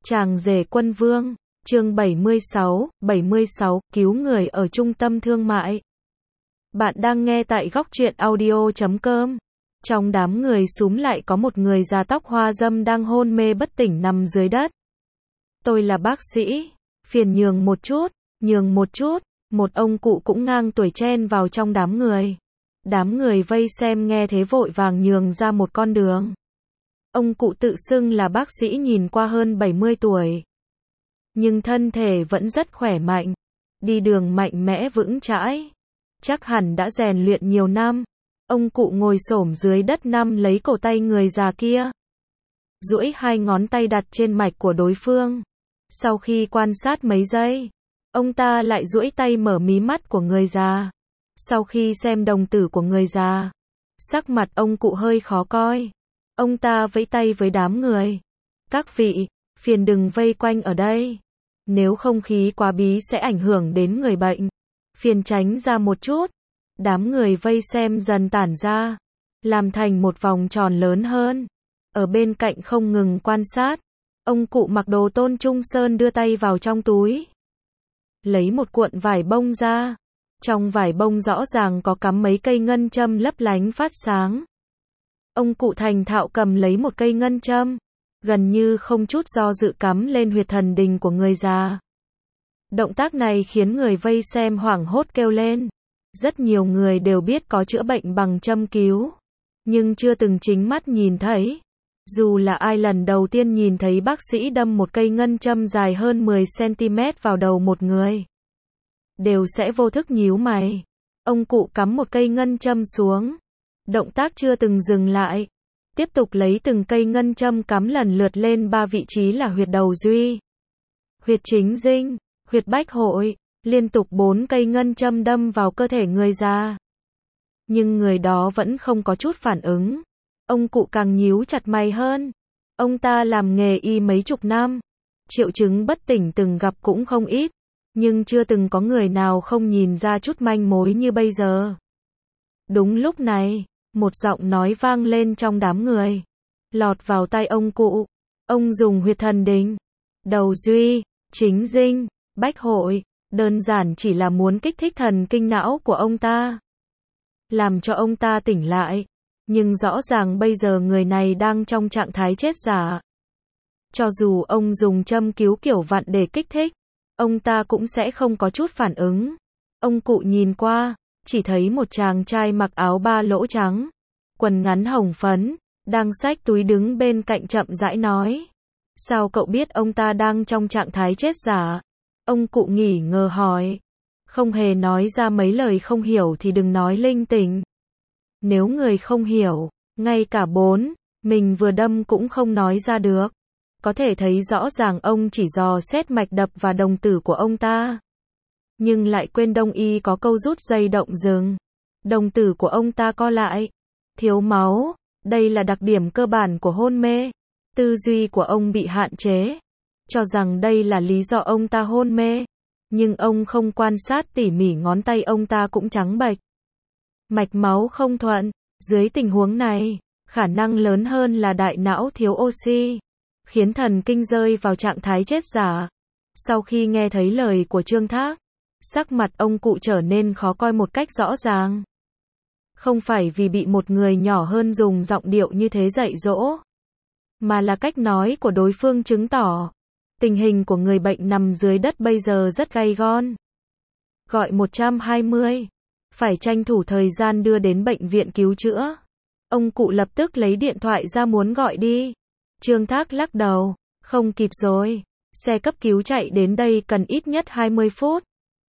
Chàng rể quân vương, chương 76, cứu người ở trung tâm thương mại. Bạn đang nghe tại góc truyện audio.com. Trong đám người xúm lại có một người già tóc hoa râm đang hôn mê bất tỉnh nằm dưới đất. Tôi là bác sĩ, phiền nhường một chút, một ông cụ cũng ngang tuổi chen vào trong đám người. Đám người vây xem nghe thế vội vàng nhường ra một con đường. Ông cụ tự xưng là bác sĩ nhìn qua hơn 70 tuổi. Nhưng thân thể vẫn rất khỏe mạnh. Đi đường mạnh mẽ vững chãi. Chắc hẳn đã rèn luyện nhiều năm. Ông cụ ngồi xổm dưới đất nắm lấy cổ tay người già kia. Duỗi hai ngón tay đặt trên mạch của đối phương. Sau khi quan sát mấy giây, ông ta lại duỗi tay mở mí mắt của người già. Sau khi xem đồng tử của người già, sắc mặt ông cụ hơi khó coi. Ông ta vẫy tay với đám người. Các vị, phiền đừng vây quanh ở đây. Nếu không khí quá bí sẽ ảnh hưởng đến người bệnh. Phiền tránh ra một chút. Đám người vây xem dần tản ra, làm thành một vòng tròn lớn hơn. Ở bên cạnh không ngừng quan sát. Ông cụ mặc đồ Tôn Trung Sơn đưa tay vào trong túi. Lấy một cuộn vải bông ra. Trong vải bông rõ ràng có cắm mấy cây ngân châm lấp lánh phát sáng. Ông cụ thành thạo cầm lấy một cây ngân châm, gần như không chút do dự cắm lên huyệt thần đình của người già. Động tác này khiến người vây xem hoảng hốt kêu lên. Rất nhiều người đều biết có chữa bệnh bằng châm cứu, nhưng chưa từng chính mắt nhìn thấy. Dù là ai lần đầu tiên nhìn thấy bác sĩ đâm một cây ngân châm dài hơn 10 cm vào đầu một người, đều sẽ vô thức nhíu mày. Ông cụ cắm một cây ngân châm xuống. Động tác chưa từng dừng lại. Tiếp tục lấy từng cây ngân châm cắm lần lượt lên 3 vị trí là huyệt đầu duy, huyệt chính dinh, huyệt bách hội. Liên tục 4 cây ngân châm đâm vào cơ thể người già. Nhưng người đó vẫn không có chút phản ứng. Ông cụ càng nhíu chặt mày hơn. Ông ta làm nghề y mấy chục năm. Triệu chứng bất tỉnh từng gặp cũng không ít. Nhưng chưa từng có người nào không nhìn ra chút manh mối như bây giờ. Đúng lúc này, một giọng nói vang lên trong đám người. Lọt vào tai ông cụ. Ông dùng huyệt thần đình, đầu duy, chính dinh, bách hội. Đơn giản chỉ là muốn kích thích thần kinh não của ông ta, làm cho ông ta tỉnh lại. Nhưng rõ ràng bây giờ người này đang trong trạng thái chết giả. Cho dù ông dùng châm cứu kiểu vặn để kích thích, ông ta cũng sẽ không có chút phản ứng. Ông cụ nhìn qua, chỉ thấy một chàng trai mặc áo ba lỗ trắng, quần ngắn hồng phấn, đang xách túi đứng bên cạnh chậm rãi nói. Sao cậu biết ông ta đang trong trạng thái chết giả? Ông cụ nghỉ ngờ hỏi. Không hề nói ra mấy lời không hiểu thì đừng nói linh tinh. Nếu người không hiểu, ngay cả mình vừa đâm cũng không nói ra được. Có thể thấy rõ ràng ông chỉ dò xét mạch đập và đồng tử của ông ta. Nhưng lại quên đông y có câu rút dây động rừng. Đồng tử của ông ta co lại, thiếu máu. Đây là đặc điểm cơ bản của hôn mê. Tư duy của ông bị hạn chế, cho rằng đây là lý do ông ta hôn mê. Nhưng ông không quan sát tỉ mỉ ngón tay ông ta cũng trắng bệch. Mạch máu không thuận. Dưới tình huống này, khả năng lớn hơn là đại não thiếu oxy, khiến thần kinh rơi vào trạng thái chết giả. Sau khi nghe thấy lời của Trương Thác, sắc mặt ông cụ trở nên khó coi một cách rõ ràng. Không phải vì bị một người nhỏ hơn dùng giọng điệu như thế dạy dỗ, mà là cách nói của đối phương chứng tỏ tình hình của người bệnh nằm dưới đất bây giờ rất gay gon. Gọi 120. Phải tranh thủ thời gian đưa đến bệnh viện cứu chữa. Ông cụ lập tức lấy điện thoại ra muốn gọi đi. Trương Thác lắc đầu. Không kịp rồi. Xe cấp cứu chạy đến đây cần ít nhất 20 phút.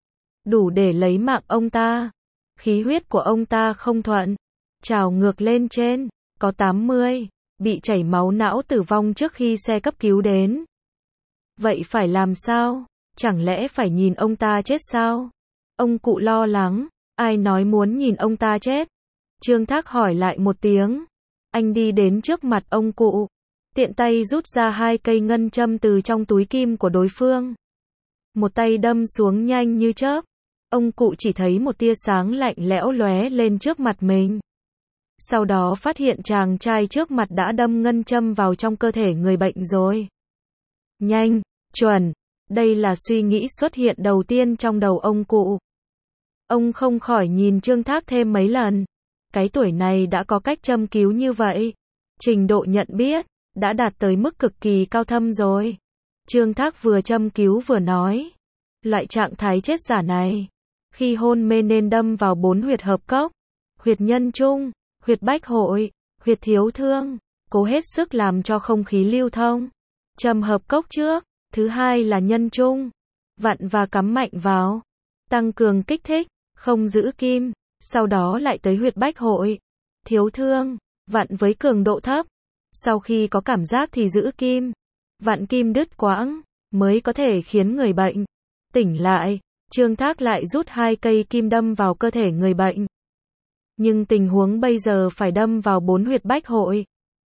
Đủ để lấy mạng ông ta. Khí huyết của ông ta không thuận. Trào ngược lên trên. Có 80. Bị chảy máu não tử vong trước khi xe cấp cứu đến. Vậy phải làm sao? Chẳng lẽ phải nhìn ông ta chết sao? Ông cụ lo lắng. Ai nói muốn nhìn ông ta chết? Trương Thác hỏi lại một tiếng. Anh đi đến trước mặt ông cụ, tiện tay rút ra 2 cây ngân châm từ trong túi kim của đối phương. Một tay đâm xuống nhanh như chớp. Ông cụ chỉ thấy một tia sáng lạnh lẽo lóe lên trước mặt mình. Sau đó phát hiện chàng trai trước mặt đã đâm ngân châm vào trong cơ thể người bệnh rồi. nhanh, chuẩn. Đây là suy nghĩ xuất hiện đầu tiên trong đầu ông cụ. Ông không khỏi nhìn Trương Thác thêm mấy lần. Cái tuổi này đã có cách châm cứu như vậy. Trình độ nhận biết đã đạt tới mức cực kỳ cao thâm rồi. Trương Thác vừa châm cứu vừa nói. Loại trạng thái chết giả này, khi hôn mê nên đâm vào 4 huyệt hợp cốc. Huyệt nhân trung, huyệt bách hội, huyệt thiếu thương. Cố hết sức làm cho không khí lưu thông. Châm hợp cốc trước. Thứ hai là nhân trung. Vặn và cắm mạnh vào. Tăng cường kích thích, không giữ kim. Sau đó lại tới huyệt bách hội. Thiếu thương, vặn với cường độ thấp. Sau khi có cảm giác thì giữ kim. Vặn kim đứt quãng, mới có thể khiến người bệnh tỉnh lại. Trương Thác lại rút 2 cây kim đâm vào cơ thể người bệnh. Nhưng tình huống bây giờ phải đâm vào 4 huyệt bách hội.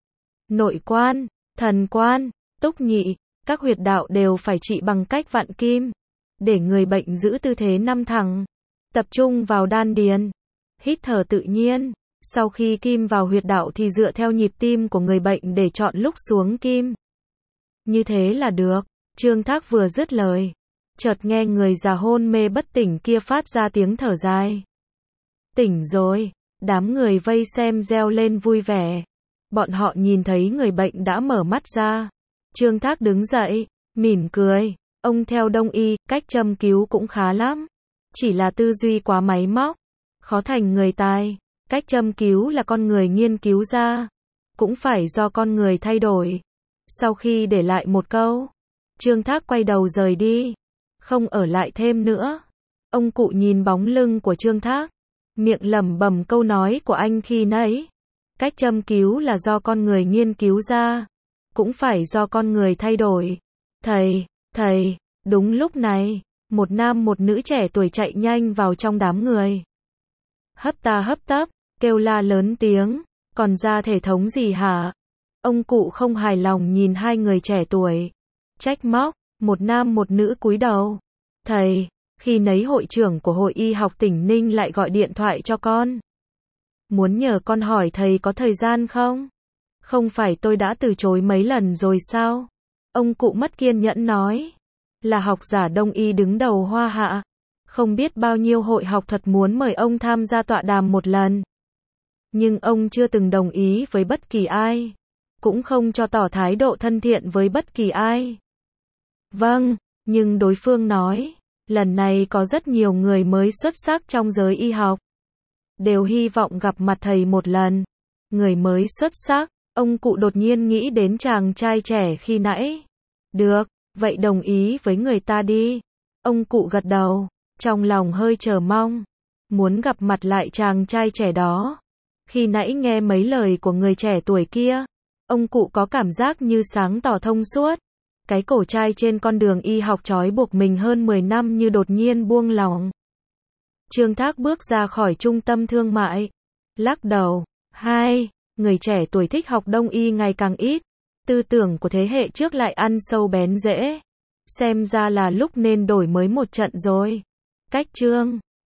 Nội quan, thần quan, túc nhị, các huyệt đạo đều phải trị bằng cách vặn kim. Để người bệnh giữ tư thế nằm thẳng. Tập trung vào đan điền. Hít thở tự nhiên. Sau khi kim vào huyệt đạo thì dựa theo nhịp tim của người bệnh để chọn lúc xuống kim. Như thế là được. Trương Thác vừa dứt lời, chợt nghe người già hôn mê bất tỉnh kia phát ra tiếng thở dài. Tỉnh rồi. Đám người vây xem reo lên vui vẻ. Bọn họ nhìn thấy người bệnh đã mở mắt ra. Trương Thác đứng dậy, mỉm cười. Ông theo Đông y, cách châm cứu cũng khá lắm. Chỉ là tư duy quá máy móc, khó thành người tài. Cách châm cứu là con người nghiên cứu ra, cũng phải do con người thay đổi. Sau khi để lại một câu, Trương Thác quay đầu rời đi, không ở lại thêm nữa. Ông cụ nhìn bóng lưng của Trương Thác, miệng lẩm bẩm câu nói của anh khi nãy. Cách châm cứu là do con người nghiên cứu ra, cũng phải do con người thay đổi. Thầy, đúng lúc này, một nam một nữ trẻ tuổi chạy nhanh vào trong đám người. Hấp ta hấp tấp, kêu la lớn tiếng, còn ra thể thống gì hả? Ông cụ không hài lòng nhìn 2 người trẻ tuổi, trách móc, một nam một nữ cúi đầu. Thầy, khi nấy hội trưởng của Hội Y học tỉnh Ninh lại gọi điện thoại cho con. Muốn nhờ con hỏi thầy có thời gian không? Không phải tôi đã từ chối mấy lần rồi sao? Ông cụ mất kiên nhẫn nói. Là học giả Đông y đứng đầu Hoa Hạ. Không biết bao nhiêu hội học thật muốn mời ông tham gia tọa đàm một lần. Nhưng ông chưa từng đồng ý với bất kỳ ai. Cũng không cho tỏ thái độ thân thiện với bất kỳ ai. Vâng, nhưng đối phương nói, lần này có rất nhiều người mới xuất sắc trong giới y học. Đều hy vọng gặp mặt thầy một lần. Người mới xuất sắc, ông cụ đột nhiên nghĩ đến chàng trai trẻ khi nãy. Được, vậy đồng ý với người ta đi. Ông cụ gật đầu, trong lòng hơi chờ mong. Muốn gặp mặt lại chàng trai trẻ đó. Khi nãy nghe mấy lời của người trẻ tuổi kia, ông cụ có cảm giác như sáng tỏ thông suốt. Cái cổ trai trên con đường y học trói buộc mình hơn 10 năm như đột nhiên buông lỏng. Trương Thác bước ra khỏi trung tâm thương mại. Lắc đầu. Người trẻ tuổi thích học Đông y ngày càng ít. Tư tưởng của thế hệ trước lại ăn sâu bén rễ. Xem ra là lúc nên đổi mới một trận rồi. Cách chương